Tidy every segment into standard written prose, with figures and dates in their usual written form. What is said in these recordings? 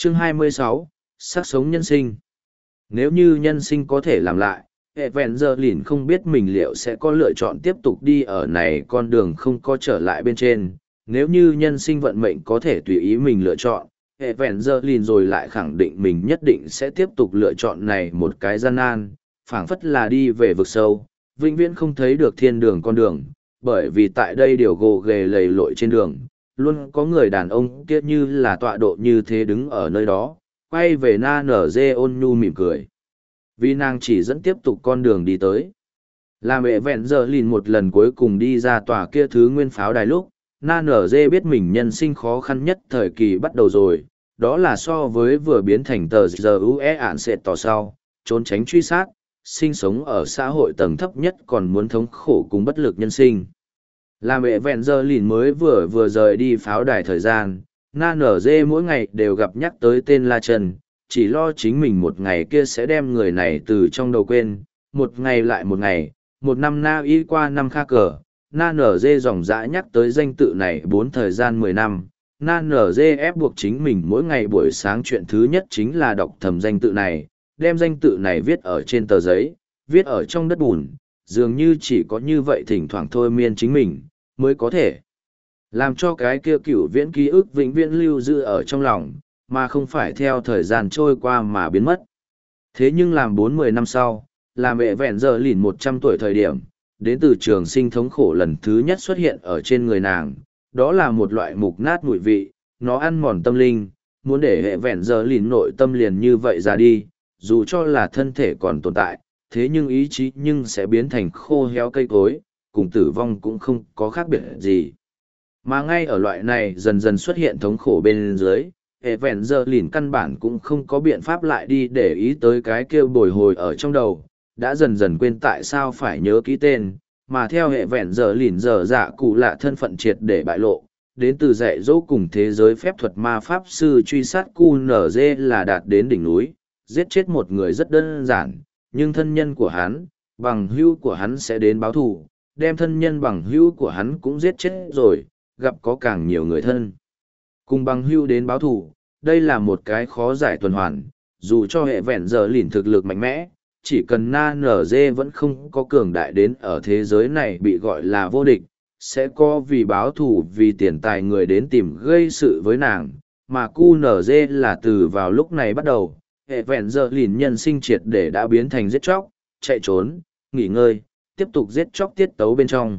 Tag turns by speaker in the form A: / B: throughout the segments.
A: Chương 26, xác sống nhân sinh. Nếu như nhân sinh có thể làm lại, Evangeline không biết mình liệu sẽ có lựa chọn tiếp tục đi ở này con đường không có trở lại bên trên. Nếu như nhân sinh vận mệnh có thể tùy ý mình lựa chọn, Evangeline rồi lại khẳng định mình nhất định sẽ tiếp tục lựa chọn này một cái gian nan, phảng phất là đi về vực sâu, vĩnh viễn không thấy được thiên đường con đường, bởi vì tại đây điều gồ ghề lầy lội trên đường, luôn có người đàn ông kia như là tọa độ như thế đứng ở nơi đó, quay về na nở dê ôn nhu mỉm cười. Vì nàng chỉ dẫn tiếp tục con đường đi tới. Làm mẹ vẹn giờ lìn một lần cuối cùng đi ra tòa kia thứ nguyên pháo đài lúc, na nở dê biết mình nhân sinh khó khăn nhất thời kỳ bắt đầu rồi, đó là so với vừa biến thành tờ giờ ue ạn sệt tỏ sau, trốn tránh truy sát, sinh sống ở xã hội tầng thấp nhất còn muốn thống khổ cùng bất lực nhân sinh. Làm mẹ vẹn giờ lìn mới vừa rời đi pháo đài thời gian, na nở dê mỗi ngày đều gặp nhắc tới tên La Trần, chỉ lo chính mình một ngày kia sẽ đem người này từ trong đầu quên, một ngày lại một ngày, một năm na y qua năm kha cờ, na nở dê dòng dã nhắc tới danh tự này 4 thời gian 10 năm. Na nở dê ép buộc chính mình mỗi ngày buổi sáng chuyện thứ nhất chính là đọc thầm danh tự này, đem danh tự này viết ở trên tờ giấy, viết ở trong đất bùn, dường như chỉ có như vậy thỉnh thoảng thôi miên chính mình, mới có thể làm cho cái kia cửu viễn ký ức vĩnh viễn lưu giữ ở trong lòng, mà không phải theo thời gian trôi qua mà biến mất. Thế nhưng làm 40 năm sau, làm mẹ vẹn giờ lìn 100 tuổi thời điểm, đến từ trường sinh thống khổ lần thứ nhất xuất hiện ở trên người nàng, đó là một loại mục nát mùi vị, nó ăn mòn tâm linh, muốn để hệ vẹn giờ lìn nội tâm liền như vậy ra đi, dù cho là thân thể còn tồn tại, thế nhưng ý chí nhưng sẽ biến thành khô héo cây cối, cùng tử vong cũng không có khác biệt gì. Mà ngay ở loại này dần dần xuất hiện thống khổ bên dưới, hệ vẹn giờ lìn căn bản cũng không có biện pháp lại đi để ý tới cái kêu bồi hồi ở trong đầu, đã dần dần quên tại sao phải nhớ ký tên, mà theo hệ vẹn giờ lìn giờ dạ cụ lạ thân phận triệt để bại lộ, đến từ dạy dỗ cùng thế giới phép thuật ma pháp sư truy sát QNZ là đạt đến đỉnh núi, giết chết một người rất đơn giản, nhưng thân nhân của hắn, bằng hữu của hắn sẽ đến báo thù, đem thân nhân bằng hữu của hắn cũng giết chết rồi, gặp có càng nhiều người thân. Cùng bằng hữu đến báo thù, đây là một cái khó giải tuần hoàn, dù cho hệ vẹn giờ lìn thực lực mạnh mẽ, chỉ cần na nở dê vẫn không có cường đại đến ở thế giới này bị gọi là vô địch, sẽ có vì báo thù vì tiền tài người đến tìm gây sự với nàng, mà QNZ là từ vào lúc này bắt đầu, hệ vẹn giờ lìn nhân sinh triệt để đã biến thành giết chóc, chạy trốn, nghỉ ngơi, tiếp tục giết chóc tiết tấu bên trong.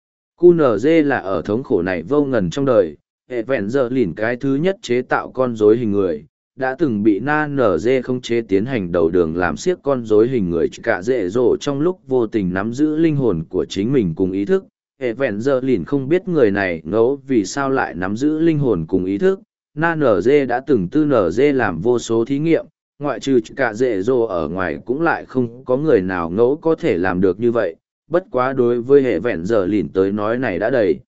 A: QNZ là ở thống khổ này vô ngần trong đời, hệ vẹn giờ lìn cái thứ nhất chế tạo con rối hình người, đã từng bị na nở dê không chế tiến hành đầu đường làm siếc con rối hình người cả dễ dỗ trong lúc vô tình nắm giữ linh hồn của chính mình cùng ý thức. Hệ vẹn giờ lìn không biết người này ngẫu vì sao lại nắm giữ linh hồn cùng ý thức. Na nở dê đã từng tư nở dê làm vô số thí nghiệm, ngoại trừ cả dễ dỗ ở ngoài cũng lại không có người nào ngẫu có thể làm được như vậy. Bất quá đối với hệ vẹn giờ lìn tới nói này đã đầy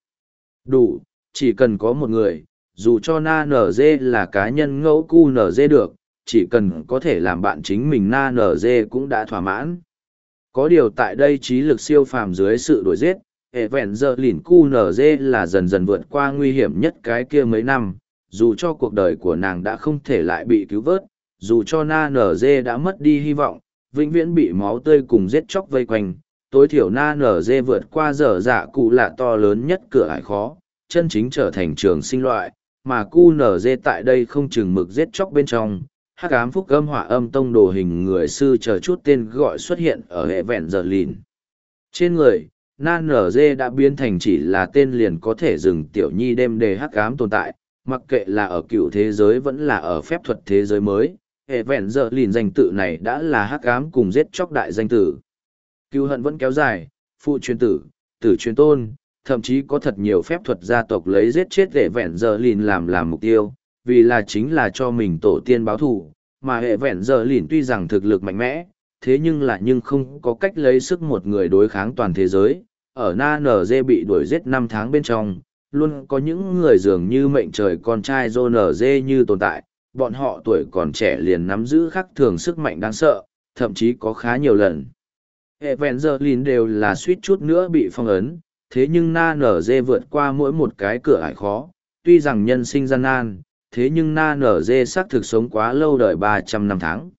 A: đủ, chỉ cần có một người, dù cho na nở dê là cá nhân ngẫu cu nở dê được, chỉ cần có thể làm bạn chính mình na nở dê cũng đã thỏa mãn. Có điều tại đây trí lực siêu phàm dưới sự đuổi giết, hệ vẹn giờ lìn cu nở dê là dần dần vượt qua nguy hiểm nhất cái kia mấy năm, dù cho cuộc đời của nàng đã không thể lại bị cứu vớt, dù cho na nở dê đã mất đi hy vọng, vĩnh viễn bị máu tươi cùng giết chóc vây quanh, tối thiểu na nở dê vượt qua dở dạ cụ lạ to lớn nhất cửa ải khó, chân chính trở thành trường sinh loại, mà QNZ tại đây không chừng mực giết chóc bên trong, hắc ám phúc âm hỏa âm tông đồ hình người sư chờ chút tên gọi xuất hiện ở hệ vẹn giờ lìn. Trên người, na nở dê đã biến thành chỉ là tên liền có thể dừng tiểu nhi đêm đề hắc ám tồn tại, mặc kệ là ở cựu thế giới vẫn là ở phép thuật thế giới mới, hệ vẹn giờ lìn danh tự này đã là hắc ám cùng giết chóc đại danh tử. Cựu hận vẫn kéo dài, phụ truyền tử, tử truyền tôn, thậm chí có thật nhiều phép thuật gia tộc lấy giết chết hệ vẹn giờ lìn làm mục tiêu, vì là chính là cho mình tổ tiên báo thù, mà hệ vẹn giờ lìn tuy rằng thực lực mạnh mẽ, thế nhưng không có cách lấy sức một người đối kháng toàn thế giới. Ở na nở dê bị đuổi giết 5 tháng bên trong, luôn có những người dường như mệnh trời con trai dô nở dê như tồn tại, bọn họ tuổi còn trẻ liền nắm giữ khắc thường sức mạnh đáng sợ, thậm chí có khá nhiều lần. Hệ vẹn giờ lìn đều là suýt chút nữa bị phong ấn, thế nhưng na nở dê vượt qua mỗi một cái cửa ải khó, tuy rằng nhân sinh gian nan, thế nhưng Na Nở Dê xác thực sống quá lâu đời 300 năm tháng.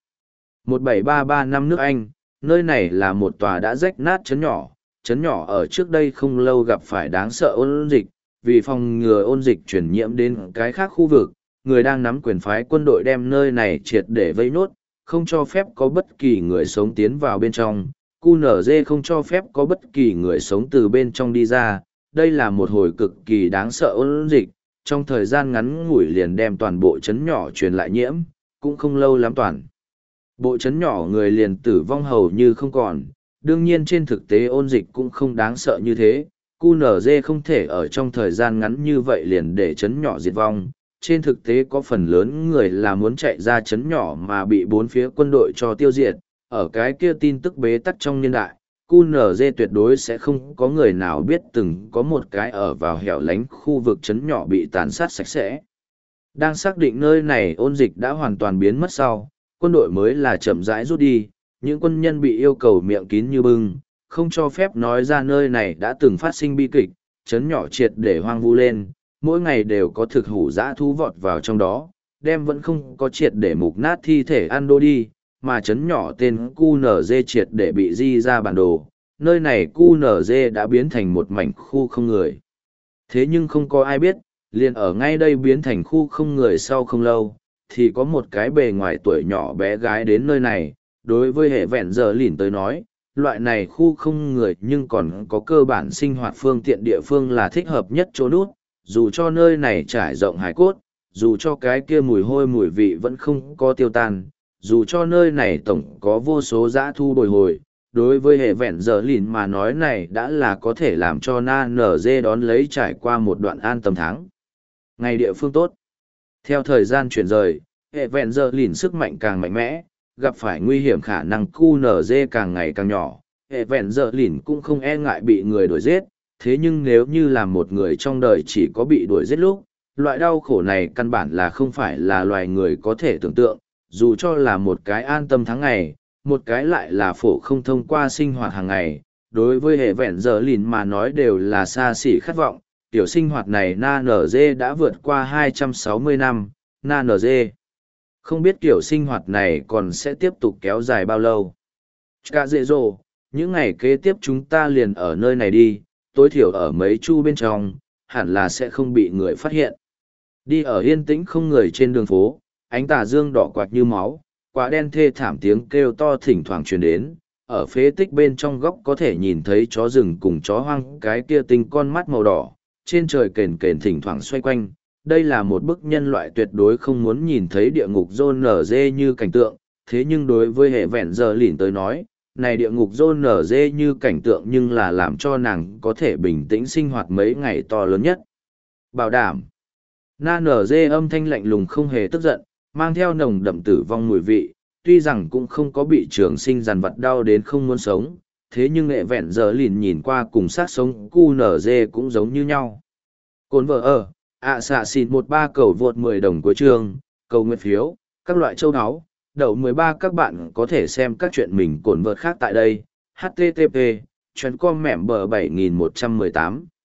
A: 1733 năm nước Anh, nơi này là một tòa đã rách nát trấn nhỏ ở trước đây không lâu gặp phải đáng sợ ôn dịch, vì phòng ngừa ôn dịch truyền nhiễm đến cái khác khu vực, người đang nắm quyền phái quân đội đem nơi này triệt để vây nốt, không cho phép có bất kỳ người sống tiến vào bên trong, QNZ không cho phép có bất kỳ người sống từ bên trong đi ra, đây là một hồi cực kỳ đáng sợ ôn dịch, trong thời gian ngắn ngủi liền đem toàn bộ trấn nhỏ truyền lại nhiễm, cũng không lâu lắm toàn. Bộ trấn nhỏ người liền tử vong hầu như không còn, đương nhiên trên thực tế ôn dịch cũng không đáng sợ như thế, QNZ không thể ở trong thời gian ngắn như vậy liền để trấn nhỏ diệt vong. Trên thực tế có phần lớn người là muốn chạy ra trấn nhỏ mà bị bốn phía quân đội cho tiêu diệt, ở cái kia tin tức bế tắc trong niên đại, QNZ tuyệt đối sẽ không có người nào biết từng có một cái ở vào hẻo lánh khu vực trấn nhỏ bị tàn sát sạch sẽ. Đang xác định nơi này ôn dịch đã hoàn toàn biến mất sau, quân đội mới là chậm rãi rút đi, những quân nhân bị yêu cầu miệng kín như bưng, không cho phép nói ra nơi này đã từng phát sinh bi kịch, trấn nhỏ triệt để hoang vu lên, mỗi ngày đều có thực hủ dã thú vọt vào trong đó, đem vẫn không có triệt để mục nát thi thể ăn đô đi, mà trấn nhỏ tên QNZ triệt để bị di ra bản đồ, nơi này QNZ đã biến thành một mảnh khu không người. Thế nhưng không có ai biết, liền ở ngay đây biến thành khu không người sau không lâu, thì có một cái bề ngoài tuổi nhỏ bé gái đến nơi này, đối với hệ vẹn giờ lỉn tới nói, loại này khu không người nhưng còn có cơ bản sinh hoạt phương tiện địa phương là thích hợp nhất chỗ nút, dù cho nơi này trải rộng hải cốt, dù cho cái kia mùi hôi mùi vị vẫn không có tiêu tan, dù cho nơi này tổng có vô số dã thu bồi hồi, đối với hệ vẹn giờ lìn mà nói này đã là có thể làm cho Na Nở Dê đón lấy trải qua một đoạn an tâm tháng. Ngày địa phương tốt. Theo thời gian chuyển rời, hệ vẹn giờ lìn sức mạnh càng mạnh mẽ, gặp phải nguy hiểm khả năng QNZ càng ngày càng nhỏ, hệ vẹn giờ lìn cũng không e ngại bị người đuổi giết, thế nhưng nếu như là một người trong đời chỉ có bị đuổi giết lúc, loại đau khổ này căn bản là không phải là loài người có thể tưởng tượng, dù cho là một cái an tâm tháng ngày, một cái lại là phổ không thông qua sinh hoạt hàng ngày, đối với hệ vẹn giờ lìn mà nói đều là xa xỉ khát vọng, tiểu sinh hoạt này Na Nở Dê đã vượt qua 260 năm, Na Nở Dê. Không biết kiểu sinh hoạt này còn sẽ tiếp tục kéo dài bao lâu. Cả dễ dồ, những ngày kế tiếp chúng ta liền ở nơi này đi, tối thiểu ở mấy chu bên trong, hẳn là sẽ không bị người phát hiện. Đi ở yên tĩnh không người trên đường phố, ánh tà dương đỏ quạt như máu, quả đen thê thảm tiếng kêu to thỉnh thoảng truyền đến, ở phế tích bên trong góc có thể nhìn thấy chó rừng cùng chó hoang cái kia tinh con mắt màu đỏ, trên trời kền kền thỉnh thoảng xoay quanh. Đây là một bức nhân loại tuyệt đối không muốn nhìn thấy địa ngục John nở dê như cảnh tượng, thế nhưng đối với hệ vẹn giờ lỉn tới nói, này địa ngục John nở dê như cảnh tượng nhưng là làm cho nàng có thể bình tĩnh sinh hoạt mấy ngày to lớn nhất. Bảo đảm. Na nở dê âm thanh lạnh lùng không hề tức giận, mang theo nồng đậm tử vong mùi vị, tuy rằng cũng không có bị trường sinh dằn vặt đau đến không muốn sống, thế nhưng hệ vẹn giờ lìn nhìn qua cùng sát sống QNZ cũng giống như nhau. Cồn vợ ở, xạ xịn 13 cầu vượt 10 đồng của trường, cầu nguyện phiếu, các loại châu áo, đậu 13 các bạn có thể xem các chuyện mình cồn vợt khác tại đây, http, chuyến com mẻm bờ 7118.